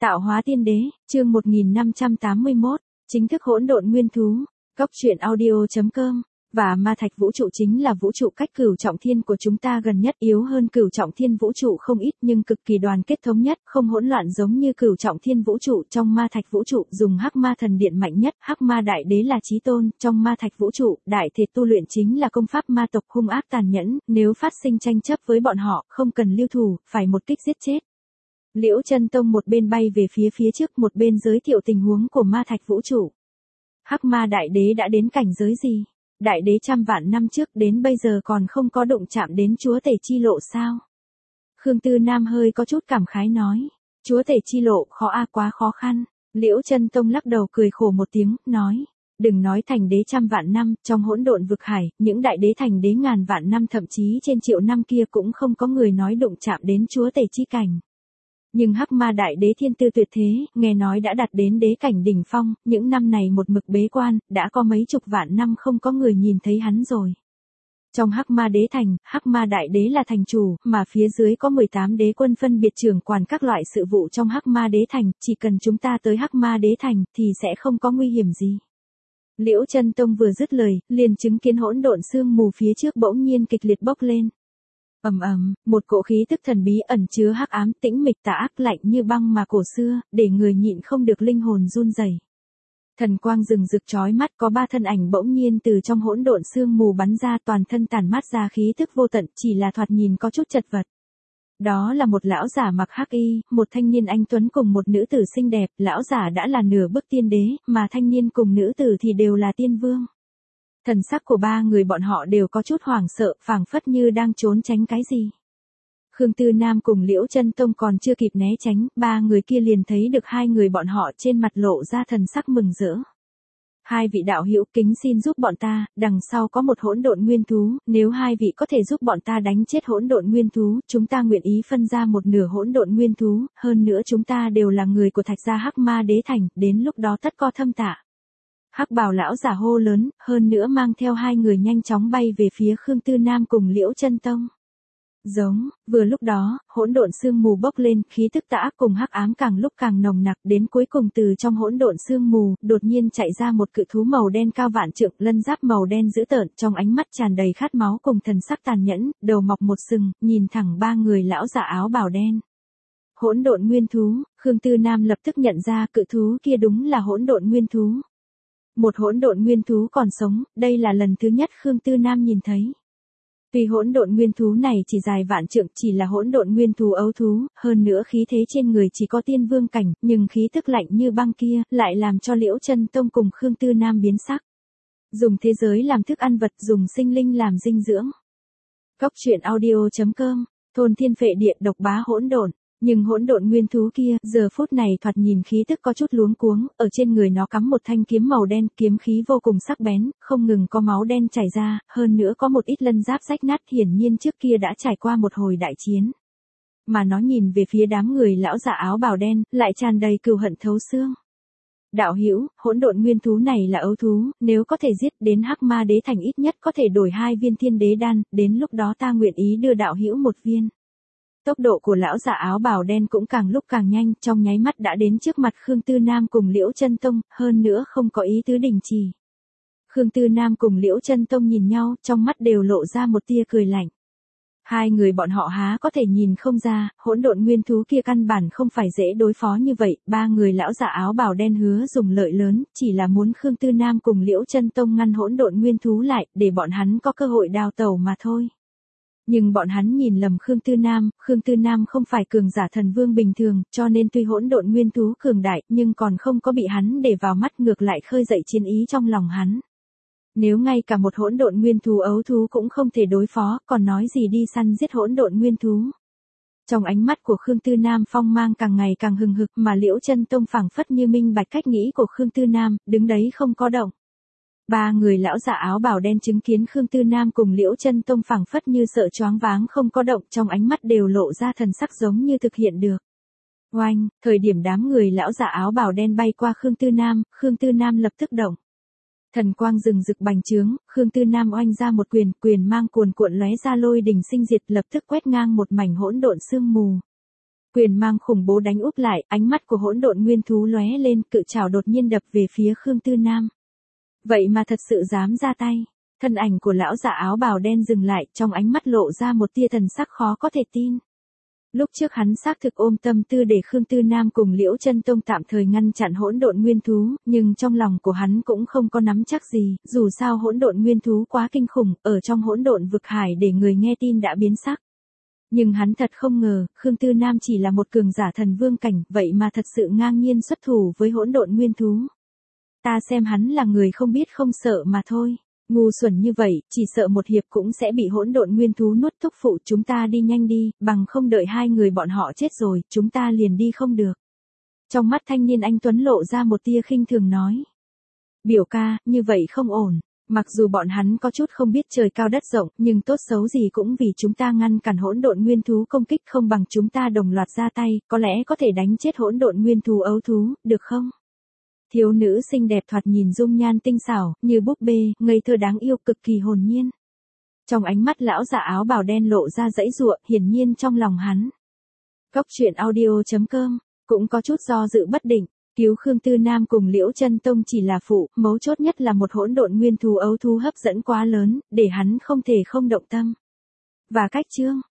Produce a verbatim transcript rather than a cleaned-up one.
Tạo hóa tiên đế, chương một nghìn năm trăm tám mươi mốt, chính thức hỗn độn nguyên thú. Cốc truyện audio chấm com. Và ma thạch vũ trụ chính là vũ trụ cách cửu trọng thiên của chúng ta gần nhất, yếu hơn cửu trọng thiên vũ trụ không ít nhưng cực kỳ đoàn kết thống nhất, không hỗn loạn giống như cửu trọng thiên vũ trụ. Trong ma thạch vũ trụ dùng hắc ma thần điện mạnh nhất, hắc ma đại đế là chí tôn. Trong ma thạch vũ trụ, đại thể tu luyện chính là công pháp ma tộc hung ác tàn nhẫn, nếu phát sinh tranh chấp với bọn họ, không cần lưu thủ, phải một kích giết chết. Liễu Chân Tông một bên bay về phía phía trước, một bên giới thiệu tình huống của ma thạch vũ trụ. Hắc ma đại đế đã đến cảnh giới gì? Đại đế trăm vạn năm trước đến bây giờ còn không có đụng chạm đến chúa tể chi lộ sao? Khương Tư Nam hơi có chút cảm khái nói. Chúa tể chi lộ khó a, quá khó khăn. Liễu Chân Tông lắc đầu cười khổ một tiếng, nói. Đừng nói thành đế trăm vạn năm, trong hỗn độn vực hải, những đại đế thành đế ngàn vạn năm thậm chí trên triệu năm kia cũng không có người nói đụng chạm đến chúa tể chi cảnh. Nhưng hắc ma đại đế thiên tư tuyệt thế, nghe nói đã đạt đến đế cảnh đỉnh phong, những năm này một mực bế quan, đã có mấy chục vạn năm không có người nhìn thấy hắn rồi. Trong hắc ma đế thành, hắc ma đại đế là thành chủ, mà phía dưới có mười tám đế quân phân biệt trưởng quản các loại sự vụ trong hắc ma đế thành, chỉ cần chúng ta tới hắc ma đế thành thì sẽ không có nguy hiểm gì. Liễu Chân Tông vừa dứt lời, liền chứng kiến hỗn độn sương mù phía trước bỗng nhiên kịch liệt bốc lên. Ầm ầm, một cỗ khí tức thần bí ẩn chứa hắc ám, tĩnh mịch tà ác, lạnh như băng mà cổ xưa, để người nhịn không được linh hồn run rẩy. Thần quang rừng rực chói mắt, có ba thân ảnh bỗng nhiên từ trong hỗn độn sương mù bắn ra, toàn thân tản mát ra khí tức vô tận, chỉ là thoạt nhìn có chút chật vật. Đó là một lão giả mặc hắc y, một thanh niên anh tuấn cùng một nữ tử xinh đẹp. Lão giả đã là nửa bước tiên đế, mà thanh niên cùng nữ tử thì đều là tiên vương. Thần sắc của ba người bọn họ đều có chút hoảng sợ, phảng phất như đang trốn tránh cái gì. Khương Tư Nam cùng Liễu Chân Tông còn chưa kịp né tránh, ba người kia liền thấy được hai người bọn họ trên mặt lộ ra thần sắc mừng rỡ. Hai vị đạo hữu, kính xin giúp bọn ta, đằng sau có một hỗn độn nguyên thú, nếu hai vị có thể giúp bọn ta đánh chết hỗn độn nguyên thú, chúng ta nguyện ý phân ra một nửa hỗn độn nguyên thú, hơn nữa chúng ta đều là người của Thạch gia Hắc Ma Đế thành, đến lúc đó tất co thâm tạ. Hắc bào lão giả hô lớn, hơn nữa mang theo hai người nhanh chóng bay về phía Khương Tư Nam cùng Liễu Chân Tông. Giống, vừa lúc đó, hỗn độn sương mù bốc lên, khí tức tà ác cùng hắc ám càng lúc càng nồng nặc, đến cuối cùng từ trong hỗn độn sương mù, đột nhiên chạy ra một cự thú màu đen cao vạn trượng, lân giáp màu đen dữ tợn, trong ánh mắt tràn đầy khát máu cùng thần sắc tàn nhẫn, đầu mọc một sừng, nhìn thẳng ba người lão giả áo bào đen. Hỗn độn nguyên thú, Khương Tư Nam lập tức nhận ra cự thú kia đúng là hỗn độn nguyên thú. Một hỗn độn nguyên thú còn sống, đây là lần thứ nhất Khương Tư Nam nhìn thấy. Tuy hỗn độn nguyên thú này chỉ dài vạn trượng, chỉ là hỗn độn nguyên thú ấu thú, hơn nữa khí thế trên người chỉ có tiên vương cảnh, nhưng khí tức lạnh như băng kia, lại làm cho Liễu Chân Tông cùng Khương Tư Nam biến sắc. Dùng thế giới làm thức ăn vật, dùng sinh linh làm dinh dưỡng. Cốc truyện audio chấm com, thôn thiên phệ địa, độc bá hỗn độn. Nhưng hỗn độn nguyên thú kia, giờ phút này thoạt nhìn khí tức có chút luống cuống, ở trên người nó cắm một thanh kiếm màu đen, kiếm khí vô cùng sắc bén, không ngừng có máu đen chảy ra, hơn nữa có một ít lân giáp rách nát, hiển nhiên trước kia đã trải qua một hồi đại chiến. Mà nó nhìn về phía đám người lão giả áo bào đen, lại tràn đầy cừu hận thấu xương. Đạo hữu, hỗn độn nguyên thú này là ấu thú, nếu có thể giết đến Hắc Ma Đế thành ít nhất có thể đổi hai viên thiên đế đan, đến lúc đó ta nguyện ý đưa đạo hữu một viên. Tốc độ của lão giả áo bào đen cũng càng lúc càng nhanh, trong nháy mắt đã đến trước mặt Khương Tư Nam cùng Liễu Chân Tông, hơn nữa không có ý tứ đình trì. Khương Tư Nam cùng Liễu Chân Tông nhìn nhau, trong mắt đều lộ ra một tia cười lạnh. Hai người bọn họ há có thể nhìn không ra, hỗn độn nguyên thú kia căn bản không phải dễ đối phó như vậy, ba người lão giả áo bào đen hứa dùng lợi lớn, chỉ là muốn Khương Tư Nam cùng Liễu Chân Tông ngăn hỗn độn nguyên thú lại, để bọn hắn có cơ hội đào tẩu mà thôi. Nhưng bọn hắn nhìn lầm Khương Tư Nam, Khương Tư Nam không phải cường giả thần vương bình thường, cho nên tuy hỗn độn nguyên thú cường đại, nhưng còn không có bị hắn để vào mắt, ngược lại khơi dậy chiến ý trong lòng hắn. Nếu ngay cả một hỗn độn nguyên thú ấu thú cũng không thể đối phó, còn nói gì đi săn giết hỗn độn nguyên thú. Trong ánh mắt của Khương Tư Nam phong mang càng ngày càng hừng hực, mà Liễu Chân Tông phảng phất như minh bạch cách nghĩ của Khương Tư Nam, đứng đấy không có động. Ba người lão giả áo bào đen chứng kiến Khương Tư Nam cùng Liễu Chân Tông phảng phất như sợ choáng váng không có động, trong ánh mắt đều lộ ra thần sắc giống như thực hiện được. Oanh, thời điểm đám người lão giả áo bào đen bay qua Khương Tư Nam, Khương Tư Nam lập tức động. Thần quang rừng rực bành trướng, Khương Tư Nam oanh ra một quyền, quyền mang cuồn cuộn lóe ra lôi đình sinh diệt, lập tức quét ngang một mảnh hỗn độn sương mù. Quyền mang khủng bố đánh úp lại, ánh mắt của hỗn độn nguyên thú lóe lên, cự trảo đột nhiên đập về phía Khương Tư Nam. Vậy mà thật sự dám ra tay. Thân ảnh của lão già áo bào đen dừng lại, trong ánh mắt lộ ra một tia thần sắc khó có thể tin. Lúc trước hắn xác thực ôm tâm tư để Khương Tư Nam cùng Liễu Chân Tông tạm thời ngăn chặn hỗn độn nguyên thú, nhưng trong lòng của hắn cũng không có nắm chắc gì, dù sao hỗn độn nguyên thú quá kinh khủng, ở trong hỗn độn vực hải để người nghe tin đã biến sắc. Nhưng hắn thật không ngờ, Khương Tư Nam chỉ là một cường giả thần vương cảnh, vậy mà thật sự ngang nhiên xuất thủ với hỗn độn nguyên thú. Ta xem hắn là người không biết không sợ mà thôi. Ngu xuẩn như vậy, chỉ sợ một hiệp cũng sẽ bị hỗn độn nguyên thú nuốt thúc phụ, chúng ta đi nhanh đi, bằng không đợi hai người bọn họ chết rồi, chúng ta liền đi không được. Trong mắt thanh niên anh Tuấn lộ ra một tia khinh thường nói. Biểu ca, như vậy không ổn, mặc dù bọn hắn có chút không biết trời cao đất rộng, nhưng tốt xấu gì cũng vì chúng ta ngăn cản hỗn độn nguyên thú công kích, không bằng chúng ta đồng loạt ra tay, có lẽ có thể đánh chết hỗn độn nguyên thú ấu thú, được không? Thiếu nữ xinh đẹp thoạt nhìn dung nhan tinh xảo, như búp bê, ngây thơ đáng yêu, cực kỳ hồn nhiên. Trong ánh mắt lão già áo bào đen lộ ra dãy giụa, hiển nhiên trong lòng hắn. Cốc truyện audio chấm com cũng có chút do dự bất định, cứu Khương Tư Nam cùng Liễu Chân Tông chỉ là phụ, mấu chốt nhất là một hỗn độn nguyên thú ấu thú hấp dẫn quá lớn, để hắn không thể không động tâm. Và cách chương